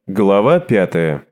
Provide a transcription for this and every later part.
Глава 5.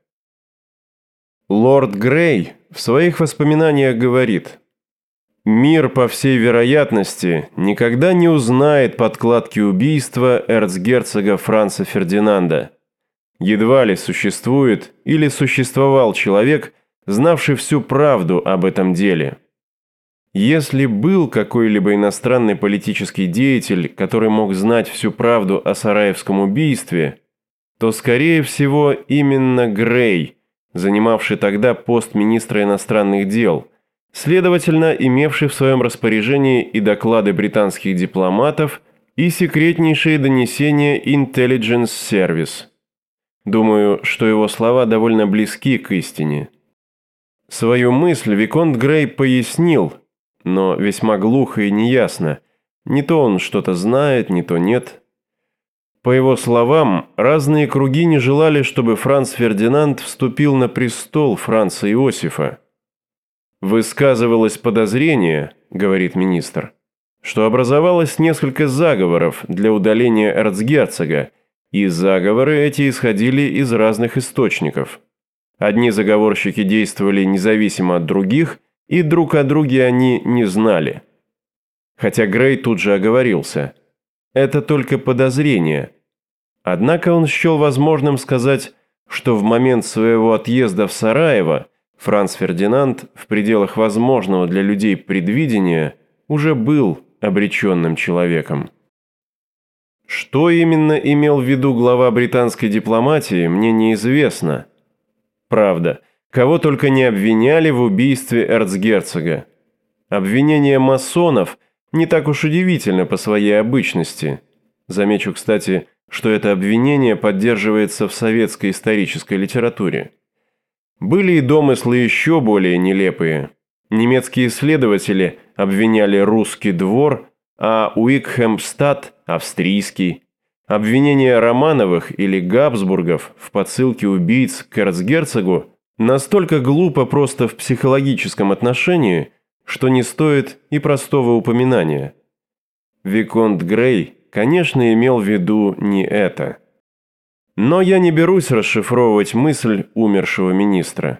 Лорд Грей в своих воспоминаниях говорит: «Мир, по всей вероятности, никогда не узнает подкладки убийства эрцгерцога Франца Фердинанда. Едва ли существует или существовал человек, знавший всю правду об этом деле. Если был какой-либо иностранный политический деятель, который мог знать всю правду о Сараевском убийстве, то, скорее всего, именно Грей, занимавший тогда пост министра иностранных дел, следовательно, имевший в своем распоряжении и доклады британских дипломатов, и секретнейшие донесения Intelligence Service. Думаю, что его слова довольно близки к истине». Свою мысль виконт Грей пояснил, но весьма глухо и неясно. Не то он что-то знает, не то нет. По его словам, разные круги не желали, чтобы Франц Фердинанд вступил на престол Франца Иосифа. «Высказывалось подозрение, — говорит министр, — что образовалось несколько заговоров для удаления эрцгерцога, и заговоры эти исходили из разных источников. Одни заговорщики действовали независимо от других, и друг о друге они не знали». Хотя Грей тут же оговорился. Это только подозрение. Однако он счел возможным сказать, что в момент своего отъезда в Сараево Франц Фердинанд в пределах возможного для людей предвидения уже был обреченным человеком. Что именно имел в виду глава британской дипломатии, мне неизвестно. Правда, кого только не обвиняли в убийстве эрцгерцога. Обвинение масонов не так уж удивительно по своей обычности. Замечу, кстати, что это обвинение поддерживается в советской исторической литературе. Были и домыслы еще более нелепые. Немецкие исследователи обвиняли русский двор, а Уикхемстадт – австрийский. Обвинение Романовых или Габсбургов в подсылке убийц к эрцгерцогу настолько глупо просто в психологическом отношении, что не стоит и простого упоминания. Виконт Грей, конечно, имел в виду не это. Но я не берусь расшифровывать мысль умершего министра.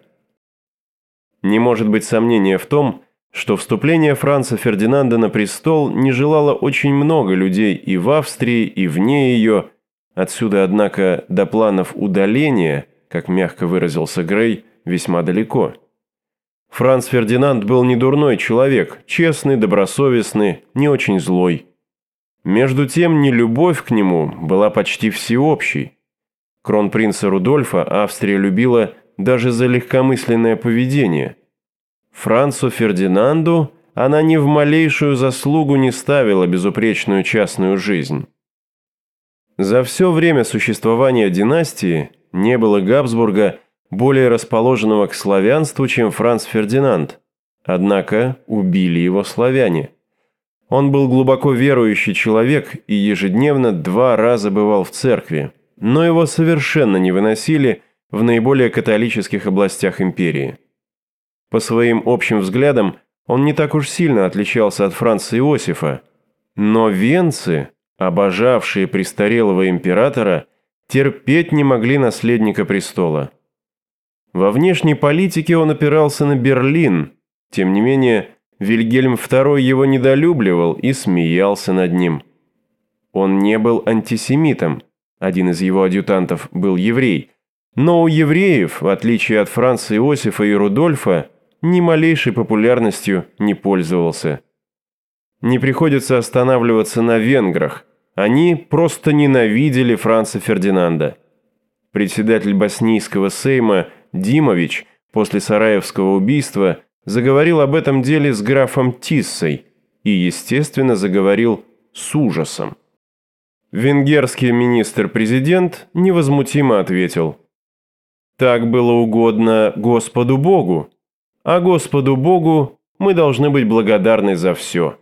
Не может быть сомнения в том, что вступление Франца Фердинанда на престол не желало очень много людей и в Австрии, и вне ее. Отсюда, однако, до планов удаления, как мягко выразился Грей, весьма далеко. Франц Фердинанд был не дурной человек, честный, добросовестный, не очень злой. Между тем, нелюбовь к нему была почти всеобщей. Кронпринца Рудольфа Австрия любила даже за легкомысленное поведение. Францу Фердинанду она ни в малейшую заслугу не ставила безупречную частную жизнь. За все время существования династии не было Габсбурга более расположенного к славянству, чем Франц Фердинанд. Однако убили его славяне. Он был глубоко верующий человек и ежедневно 2 раза бывал в церкви, но его совершенно не выносили в наиболее католических областях империи. По своим общим взглядам он не так уж сильно отличался от Франца Иосифа, но венцы, обожавшие престарелого императора, терпеть не могли наследника престола. Во внешней политике он опирался на Берлин, тем не менее Вильгельм II его недолюбливал и смеялся над ним. Он не был антисемитом, один из его адъютантов был еврей, но у евреев, в отличие от Франца Иосифа и Рудольфа, ни малейшей популярностью не пользовался. Не приходится останавливаться на венграх, они просто ненавидели Франца Фердинанда. Председатель боснийского сейма Димович после Сараевского убийства заговорил об этом деле с графом Тиссой и, естественно, заговорил с ужасом. Венгерский министр-президент невозмутимо ответил: «Так было угодно Господу Богу, а Господу Богу мы должны быть благодарны за все».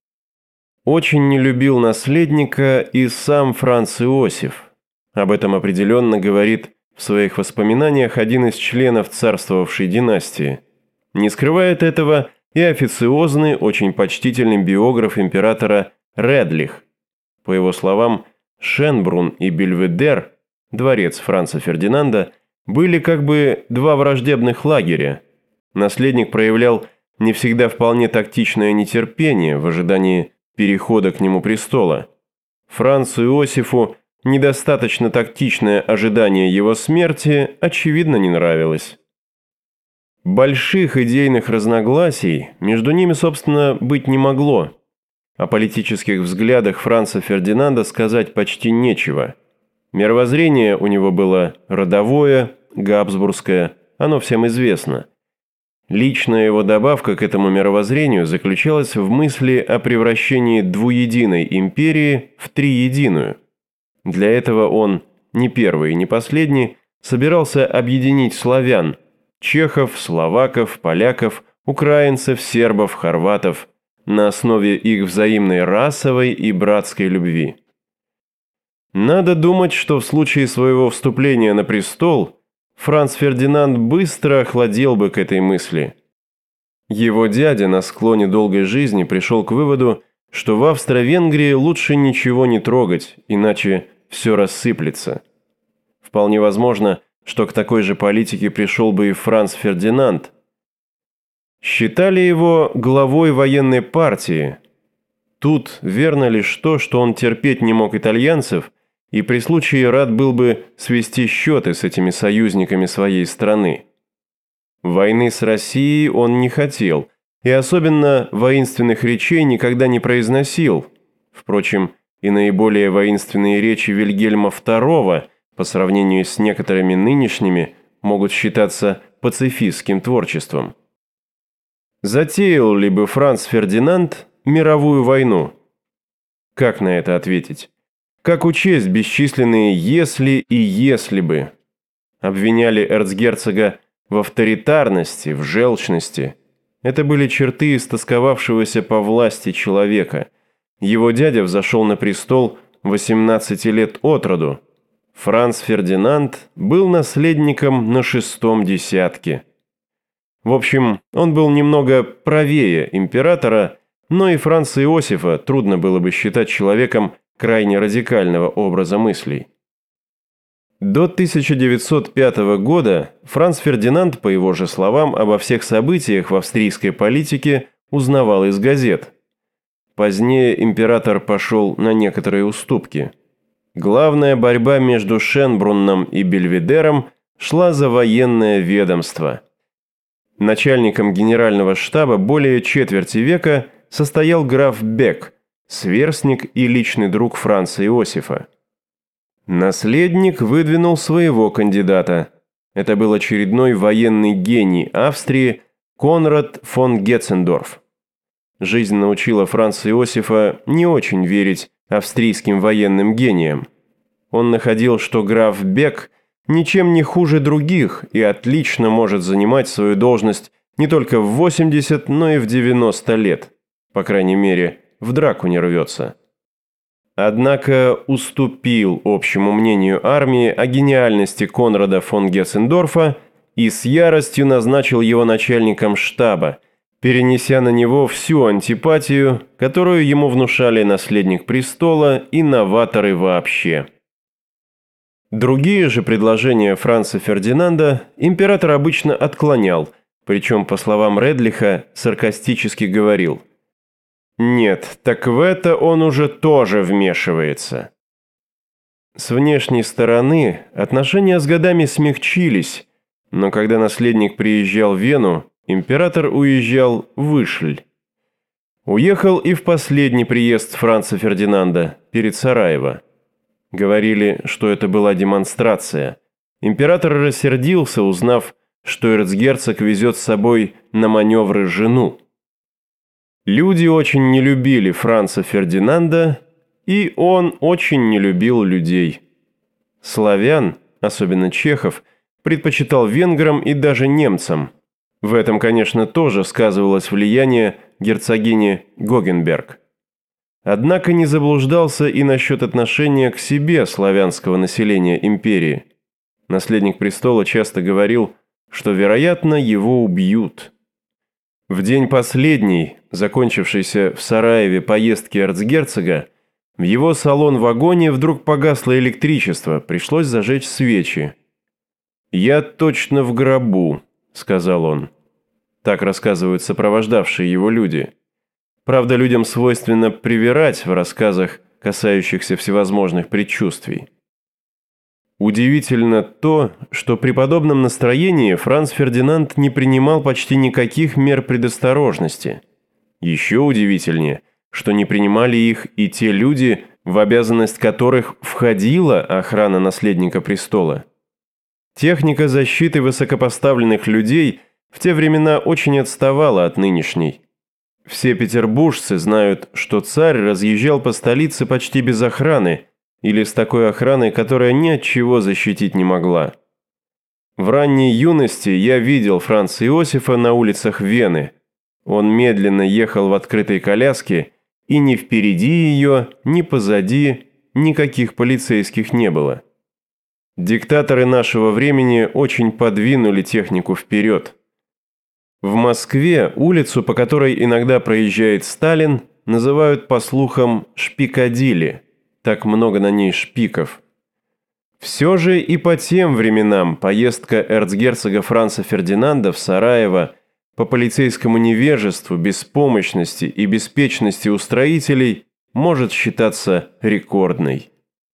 Очень не любил наследника и сам Франц Иосиф. Об этом определенно говорит в своих воспоминаниях один из членов царствовавшей династии. Не скрывает этого и официозный, очень почтительный биограф императора Редлих. По его словам, Шенбрун и Бельведер дворец Франца Фердинанда, были как бы два враждебных лагеря. Наследник проявлял не всегда вполне тактичное нетерпение в ожидании перехода к нему престола. Францу Иосифу недостаточно тактичное ожидание его смерти, очевидно, не нравилось. Больших идейных разногласий между ними, собственно, быть не могло. О политических взглядах Франца Фердинанда сказать почти нечего. Мировоззрение у него было родовое, габсбургское, оно всем известно. Личная его добавка к этому мировоззрению заключалась в мысли о превращении двуединой империи в триединую. Для этого он, не первый и не последний, собирался объединить славян – чехов, словаков, поляков, украинцев, сербов, хорватов на основе их взаимной расовой и братской любви. Надо думать, что в случае своего вступления на престол Франц Фердинанд быстро охладел бы к этой мысли. Его дядя на склоне долгой жизни пришел к выводу, что в Австро-Венгрии лучше ничего не трогать, иначе все рассыплется. Вполне возможно, что к такой же политике пришел бы и Франц Фердинанд. Считали его главой военной партии. Тут верно лишь то, что он терпеть не мог итальянцев и при случае рад был бы свести счеты с этими союзниками своей страны. Войны с Россией он не хотел, и особенно воинственных речей никогда не произносил. Впрочем, и наиболее воинственные речи Вильгельма II по сравнению с некоторыми нынешними могут считаться пацифистским творчеством. Затеял ли бы Франц Фердинанд мировую войну? Как на это ответить? Как учесть бесчисленные «если» и «если бы»? Обвиняли эрцгерцога в авторитарности, в желчности. Это были черты истосковавшегося по власти человека. Его дядя взошел на престол 18 лет от роду. Франц Фердинанд был наследником на 6-м десятке. В общем, он был немного правее императора, но и Франца Иосифа трудно было бы считать человеком крайне радикального образа мыслей. До 1905 года Франц Фердинанд, по его же словам, обо всех событиях в австрийской политике узнавал из газет. Позднее император пошел на некоторые уступки. Главная борьба между Шенбрунном и Бельведером шла за военное ведомство. Начальником генерального штаба более четверти века состоял граф Бек, сверстник и личный друг Франца Иосифа. Наследник выдвинул своего кандидата. Это был очередной военный гений Австрии Конрад фон Гетцендорф. Жизнь научила Франца Иосифа не очень верить австрийским военным гениям. Он находил, что граф Бек ничем не хуже других и отлично может занимать свою должность не только в 80, но и в 90 лет. По крайней мере, в драку не рвется. Однако уступил общему мнению армии о гениальности Конрада фон Гетцендорфа и с яростью назначил его начальником штаба, перенеся на него всю антипатию, которую ему внушали наследник престола и новаторы вообще. Другие же предложения Франца Фердинанда император обычно отклонял, причем, по словам Редлиха, саркастически говорил: «Нет, так в это он уже тоже вмешивается». С внешней стороны отношения с годами смягчились, но когда наследник приезжал в Вену, император уезжал в Ишль. Уехал и в последний приезд Франца Фердинанда, перед Сараево. Говорили, что это была демонстрация. Император рассердился, узнав, что эрцгерцог везет с собой на маневры жену. Люди очень не любили Франца Фердинанда, и он очень не любил людей. Славян, особенно чехов, предпочитал венграм и даже немцам. В этом, конечно, тоже сказывалось влияние герцогини Гогенберг. Однако не заблуждался и насчет отношения к себе славянского населения империи. Наследник престола часто говорил, что, вероятно, его убьют. В день последней, закончившейся в Сараеве поездки эрцгерцога, В его салон-вагоне вдруг погасло электричество, пришлось зажечь свечи. «Я точно в гробу», — сказал он. Так рассказывают сопровождавшие его люди. Правда, людям свойственно привирать в рассказах, касающихся всевозможных предчувствий. Удивительно то, что при подобном настроении Франц Фердинанд не принимал почти никаких мер предосторожности. Еще удивительнее, что не принимали их и те люди, в обязанность которых входила охрана наследника престола. Техника защиты высокопоставленных людей в те времена очень отставала от нынешней. Все петербуржцы знают, что царь разъезжал по столице почти без охраны, или с такой охраной, которая ни от чего защитить не могла. В ранней юности я видел Франца Иосифа на улицах Вены. Он медленно ехал в открытой коляске, и ни впереди ее, ни позади никаких полицейских не было. Диктаторы нашего времени очень подвинули технику вперед. В Москве улицу, по которой иногда проезжает Сталин, называют по слухам «Шпикадилли». Так много на ней шпиков. Все же и по тем временам поездка эрцгерцога Франца Фердинанда в Сараево по полицейскому невежеству, беспомощности и беспечности устроителей может считаться рекордной.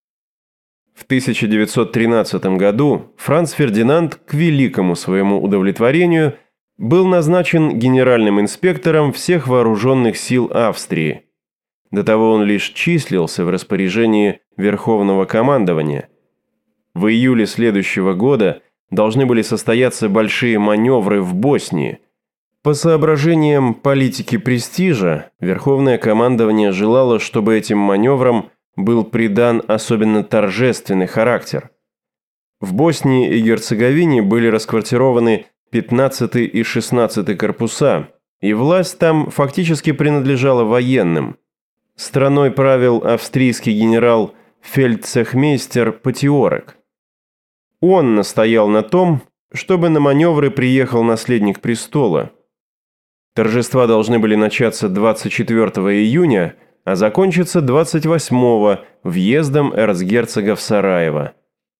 В 1913 году Франц Фердинанд к великому своему удовлетворению был назначен генеральным инспектором всех вооруженных сил Австрии. До того он лишь числился в распоряжении Верховного командования. В июле следующего года должны были состояться большие маневры в Боснии. По соображениям политики престижа, Верховное командование желало, чтобы этим маневрам был придан особенно торжественный характер. В Боснии и Герцеговине были расквартированы 15-й и 16-й корпуса, и власть там фактически принадлежала военным. Страной правил австрийский генерал фельдцехмейстер Потиорек. Он настоял на том, чтобы на маневры приехал наследник престола. Торжества должны были начаться 24 июня, а закончиться 28-го въездом эрцгерцога в Сараево.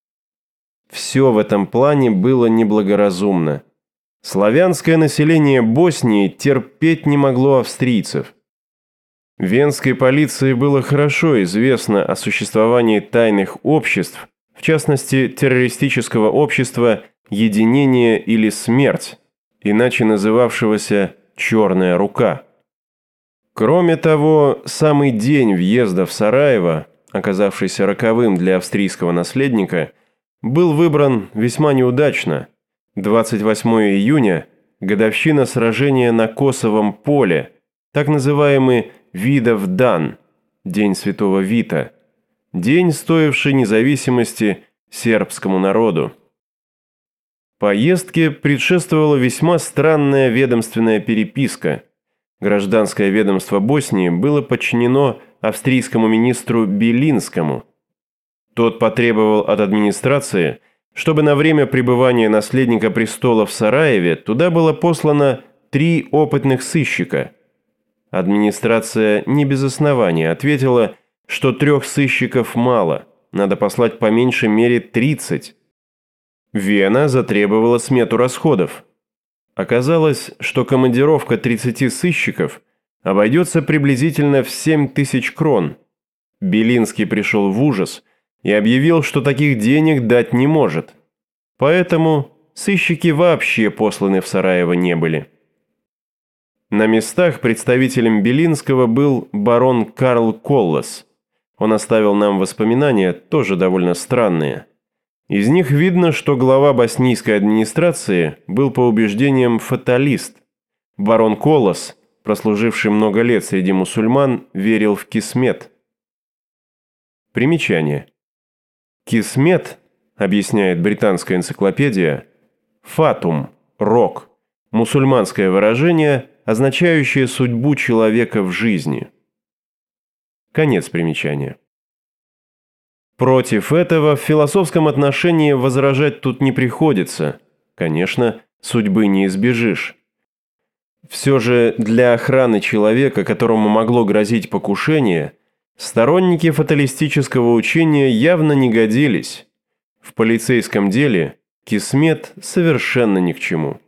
Все в этом плане было неблагоразумно. Славянское население Боснии терпеть не могло австрийцев. Венской полиции было хорошо известно о существовании тайных обществ, в частности террористического общества «Единение» или «Смерть», иначе называвшегося «Черная рука». Кроме того, самый день въезда в Сараево, оказавшийся роковым для австрийского наследника, был выбран весьма неудачно. 28 июня – годовщина сражения на Косовом поле, так называемый Видов дан, День Святого Вита, день, стоивший независимости сербскому народу. Поездке предшествовала весьма странная ведомственная переписка. Гражданское ведомство Боснии было подчинено австрийскому министру Белинскому. Тот потребовал от администрации, чтобы на время пребывания наследника престола в Сараеве туда было послано 3 опытных сыщика. Администрация не без основания ответила, что 3 сыщиков мало, надо послать по меньшей мере 30. Вена затребовала смету расходов. Оказалось, что командировка 30 сыщиков обойдется приблизительно в 7000 крон. Белинский пришел в ужас и объявил, что таких денег дать не может. Поэтому сыщики вообще посланы в Сараево не были. На местах представителем Белинского был барон Карл Коллас. Он оставил нам воспоминания, тоже довольно странные. Из них видно, что глава боснийской администрации был по убеждениям фаталист. Барон Коллас, прослуживший много лет среди мусульман, верил в кисмет. Примечание. Кисмет, объясняет британская энциклопедия, фатум, рок, мусульманское выражение, означающее судьбу человека в жизни. Конец примечания. Против этого в философском отношении возражать тут не приходится. Конечно, судьбы не избежишь. Все же для охраны человека, которому могло грозить покушение, Сторонники фаталистического учения явно не годились. В полицейском деле кисмет совершенно ни к чему.